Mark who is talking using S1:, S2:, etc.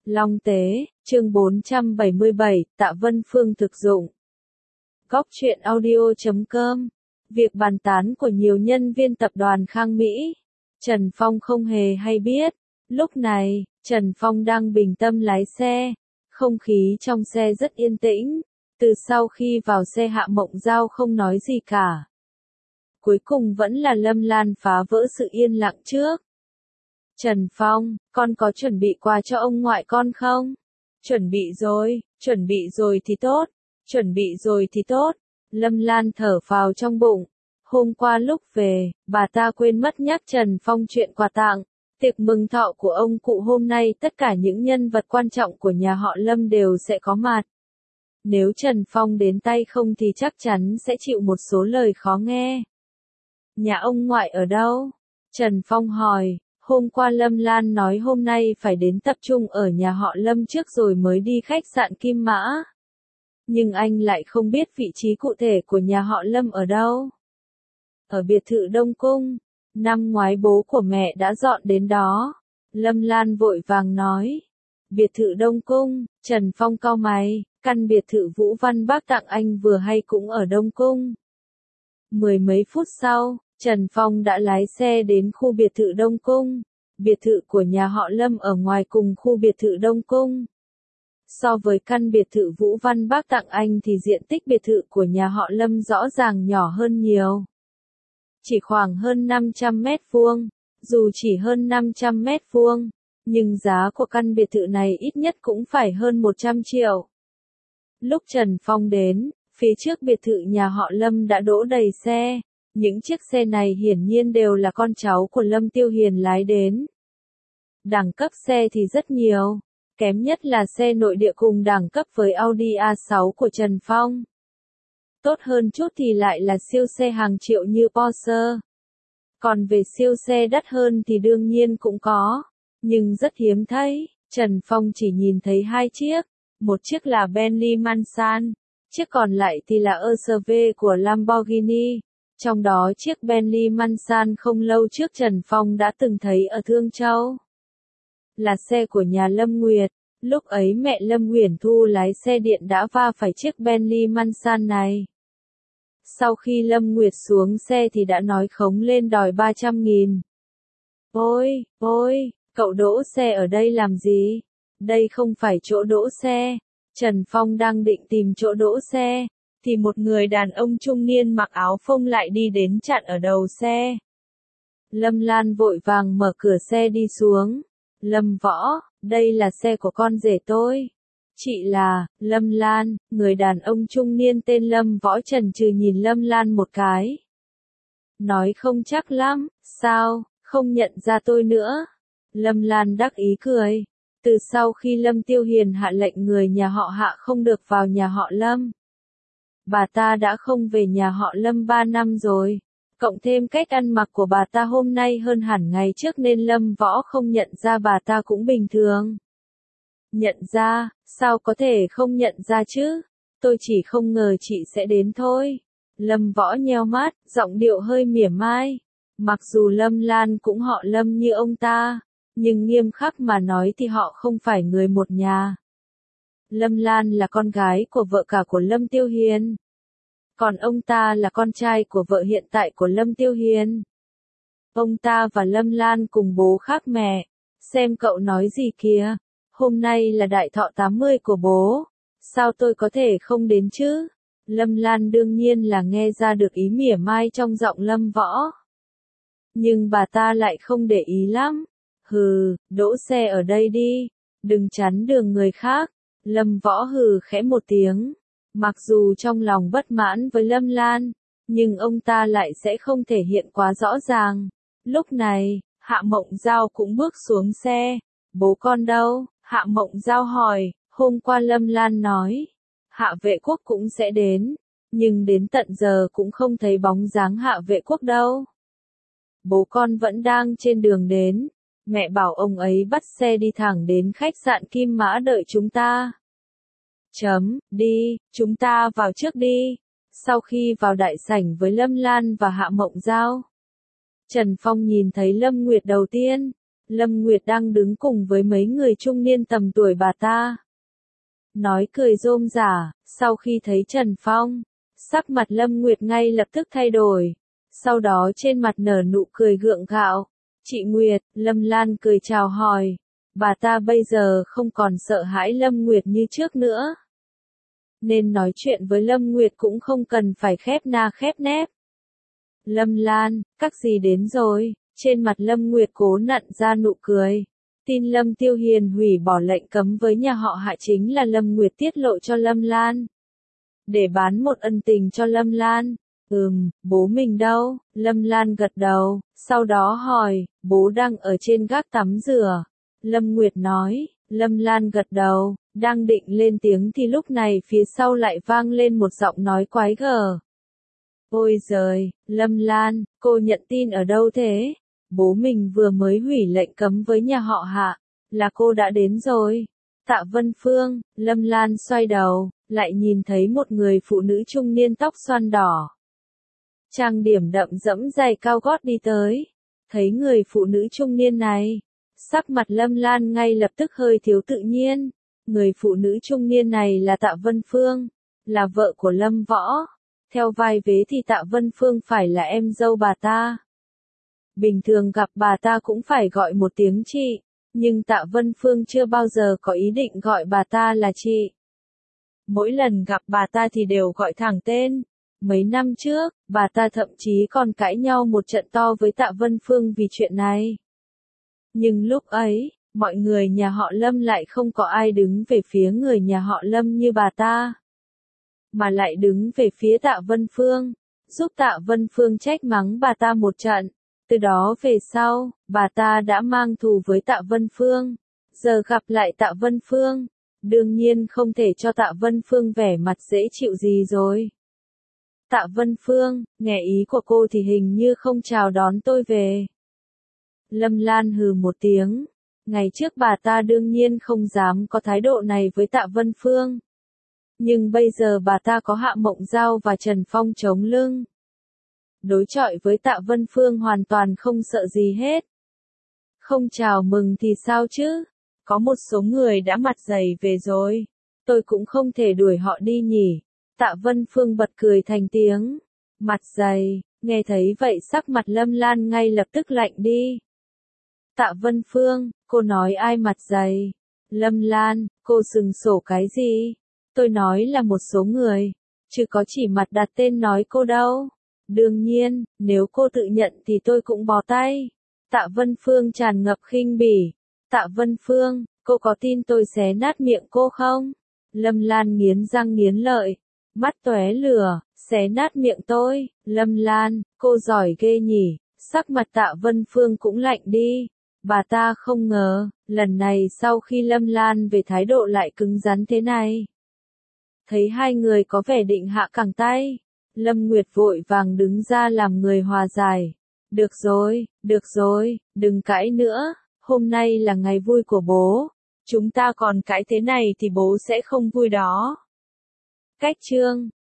S1: Long Tế, chương 477, Tạ Vân Phương thực dụng. Góc truyện audio.com. Việc bàn tán của nhiều nhân viên tập đoàn Khang Mỹ. Trần Phong không hề hay biết. Lúc này, Trần Phong đang bình tâm lái xe. Không khí trong xe rất yên tĩnh. Từ sau khi vào xe Hạ Mộng Giao không nói gì cả. Cuối cùng vẫn là Lâm Lan phá vỡ sự yên lặng trước. Trần Phong, con có chuẩn bị quà cho ông ngoại con không? Chuẩn bị rồi thì tốt, chuẩn bị rồi thì tốt. Lâm Lan thở phào trong bụng. Hôm qua lúc về, bà ta quên mất nhắc Trần Phong chuyện quà tặng. Tiệc mừng thọ của ông cụ hôm nay tất cả những nhân vật quan trọng của nhà họ Lâm đều sẽ có mặt. Nếu Trần Phong đến tay không thì chắc chắn sẽ chịu một số lời khó nghe. Nhà ông ngoại ở đâu? Trần Phong hỏi. Hôm qua Lâm Lan nói hôm nay phải đến tập trung ở nhà họ Lâm trước rồi mới đi khách sạn Kim Mã. Nhưng anh lại không biết vị trí cụ thể của nhà họ Lâm ở đâu. Ở biệt thự Đông Cung. Năm ngoái bố của mẹ đã dọn đến đó. Lâm Lan vội vàng nói. Biệt thự Đông Cung, Trần Phong cau mày, căn biệt thự Vũ Văn bác tặng anh vừa hay cũng ở Đông Cung. Mười mấy phút sau, Trần Phong đã lái xe đến khu biệt thự Đông Cung. Biệt thự của nhà họ Lâm ở ngoài cùng khu biệt thự Đông Cung. So với căn biệt thự Vũ Văn bác tặng anh thì diện tích biệt thự của nhà họ Lâm rõ ràng nhỏ hơn nhiều. Chỉ khoảng hơn 500 mét vuông. Dù chỉ hơn 500 mét vuông, nhưng giá của căn biệt thự này ít nhất cũng phải hơn 100 triệu. Lúc Trần Phong đến, phía trước biệt thự nhà họ Lâm đã đỗ đầy xe. Những chiếc xe này hiển nhiên đều là con cháu của Lâm Tiêu Hiền lái đến. Đẳng cấp xe thì rất nhiều. Kém nhất là xe nội địa cùng đẳng cấp với Audi A6 của Trần Phong. Tốt hơn chút thì lại là siêu xe hàng triệu như Porsche. Còn về siêu xe đắt hơn thì đương nhiên cũng có. Nhưng rất hiếm thấy, Trần Phong chỉ nhìn thấy hai chiếc. Một chiếc là Bentley Mansan, chiếc còn lại thì là SUV của Lamborghini. Trong đó chiếc Bentley Mansan không lâu trước Trần Phong đã từng thấy ở Thương Châu. Là xe của nhà Lâm Nguyệt. Lúc ấy mẹ Lâm Uyển Thu lái xe điện đã va phải chiếc Bentley Mansan này. Sau khi Lâm Nguyệt xuống xe thì đã nói khống lên đòi 300.000. Ôi, cậu đỗ xe ở đây làm gì? Đây không phải chỗ đỗ xe. Trần Phong đang định tìm chỗ đỗ xe, thì một người đàn ông trung niên mặc áo phông lại đi đến chặn ở đầu xe. Lâm Lan vội vàng mở cửa xe đi xuống. Lâm Võ, đây là xe của con rể tôi. Chị là, Lâm Lan, người đàn ông trung niên tên Lâm Võ chần chừ nhìn Lâm Lan một cái. Nói không chắc lắm, sao, không nhận ra tôi nữa. Lâm Lan đắc ý cười. Từ sau khi Lâm Tiêu Hiền hạ lệnh người nhà họ Hạ không được vào nhà họ Lâm. Bà ta đã không về nhà họ Lâm 3 năm rồi. Cộng thêm cách ăn mặc của bà ta hôm nay hơn hẳn ngày trước nên Lâm Võ không nhận ra bà ta cũng bình thường. Nhận ra, sao có thể không nhận ra chứ? Tôi chỉ không ngờ chị sẽ đến thôi. Lâm Võ nheo mắt, giọng điệu hơi mỉa mai. Mặc dù Lâm Lan cũng họ Lâm như ông ta, nhưng nghiêm khắc mà nói thì họ không phải người một nhà. Lâm Lan là con gái của vợ cả của Lâm Tiêu Hiền. Còn ông ta là con trai của vợ hiện tại của Lâm Tiêu Hiền. Ông ta và Lâm Lan cùng bố khác mẹ. Xem cậu nói gì kìa. Hôm nay là đại thọ 80 của bố. Sao tôi có thể không đến chứ? Lâm Lan đương nhiên là nghe ra được ý mỉa mai trong giọng Lâm Võ. Nhưng bà ta lại không để ý lắm. Hừ, đỗ xe ở đây đi. Đừng chắn đường người khác. Lâm Võ hừ khẽ một tiếng. Mặc dù trong lòng bất mãn với Lâm Lan, nhưng ông ta lại sẽ không thể hiện quá rõ ràng. Lúc này, Hạ Mộng Giao cũng bước xuống xe. Bố con đâu? Hạ Mộng Giao hỏi. Hôm qua Lâm Lan nói, Hạ Vệ Quốc cũng sẽ đến, nhưng đến tận giờ cũng không thấy bóng dáng Hạ Vệ Quốc đâu. Bố con vẫn đang trên đường đến. Mẹ bảo ông ấy bắt xe đi thẳng đến khách sạn Kim Mã đợi chúng ta. Đi, chúng ta vào trước đi. Sau khi vào đại sảnh với Lâm Lan và Hạ Mộng Giao, Trần Phong nhìn thấy Lâm Nguyệt đầu tiên. Lâm Nguyệt đang đứng cùng với mấy người trung niên tầm tuổi bà ta. Nói cười rôm rả, sau khi thấy Trần Phong, sắc mặt Lâm Nguyệt ngay lập tức thay đổi. Sau đó trên mặt nở nụ cười gượng gạo. Chị Nguyệt, Lâm Lan cười chào hỏi. Bà ta bây giờ không còn sợ hãi Lâm Nguyệt như trước nữa. Nên nói chuyện với Lâm Nguyệt cũng không cần phải khép na khép nép. Lâm Lan, các gì đến rồi? Trên mặt Lâm Nguyệt cố nặn ra nụ cười. Tin Lâm Tiêu Hiền hủy bỏ lệnh cấm với nhà họ Hạ chính là Lâm Nguyệt tiết lộ cho Lâm Lan. Để bán một ân tình cho Lâm Lan. Bố mình đâu? Lâm Lan gật đầu, sau đó hỏi, bố đang ở trên gác tắm rửa. Lâm Nguyệt nói, Lâm Lan gật đầu, đang định lên tiếng thì lúc này phía sau lại vang lên một giọng nói quái gở. Ôi giời, Lâm Lan, cô nhận tin ở đâu thế? Bố mình vừa mới hủy lệnh cấm với nhà họ Hạ, là cô đã đến rồi. Tạ Vân Phương, Lâm Lan xoay đầu, lại nhìn thấy một người phụ nữ trung niên tóc xoăn đỏ. Trang điểm đậm dẫm giày cao gót đi tới. Thấy người phụ nữ trung niên này, sắc mặt Lâm Lan ngay lập tức hơi thiếu tự nhiên. Người phụ nữ trung niên này là Tạ Vân Phương, là vợ của Lâm Võ. Theo vai vế thì Tạ Vân Phương phải là em dâu bà ta. Bình thường gặp bà ta cũng phải gọi một tiếng chị, nhưng Tạ Vân Phương chưa bao giờ có ý định gọi bà ta là chị. Mỗi lần gặp bà ta thì đều gọi thẳng tên. Mấy năm trước, bà ta thậm chí còn cãi nhau một trận to với Tạ Vân Phương vì chuyện này. Nhưng lúc ấy, mọi người nhà họ Lâm lại không có ai đứng về phía người nhà họ Lâm như bà ta, mà lại đứng về phía Tạ Vân Phương, giúp Tạ Vân Phương trách mắng bà ta một trận. Từ đó về sau, bà ta đã mang thù với Tạ Vân Phương. Giờ gặp lại Tạ Vân Phương, đương nhiên không thể cho Tạ Vân Phương vẻ mặt dễ chịu gì rồi. Tạ Vân Phương, nghe ý của cô thì hình như không chào đón tôi về. Lâm Lan hừ một tiếng. Ngày trước bà ta đương nhiên không dám có thái độ này với Tạ Vân Phương. Nhưng bây giờ bà ta có Hạ Mộng Giao và Trần Phong chống lưng. Đối chọi với Tạ Vân Phương hoàn toàn không sợ gì hết. Không chào mừng thì sao chứ? Có một số người đã mặt dày về rồi. Tôi cũng không thể đuổi họ đi nhỉ. Tạ Vân Phương bật cười thành tiếng. Mặt dày, nghe thấy vậy sắc mặt Lâm Lan ngay lập tức lạnh đi. Tạ Vân Phương, cô nói ai mặt dày? Lâm Lan, cô sừng sổ cái gì? Tôi nói là một số người, chứ có chỉ mặt đặt tên nói cô đâu. Đương nhiên, nếu cô tự nhận thì tôi cũng bó tay. Tạ Vân Phương tràn ngập khinh bỉ. Tạ Vân Phương, cô có tin tôi xé nát miệng cô không? Lâm Lan nghiến răng nghiến lợi, mắt tóe lửa, xé nát miệng tôi. Lâm Lan, cô giỏi ghê nhỉ. Sắc mặt Tạ Vân Phương cũng lạnh đi. Bà ta không ngờ, lần này sau khi Lâm Lan về thái độ lại cứng rắn thế này. Thấy hai người có vẻ định hạ cẳng tay, Lâm Nguyệt vội vàng đứng ra làm người hòa giải. Được rồi, đừng cãi nữa, hôm nay là ngày vui của bố. Chúng ta còn cãi thế này thì bố sẽ không vui đó. Cách chương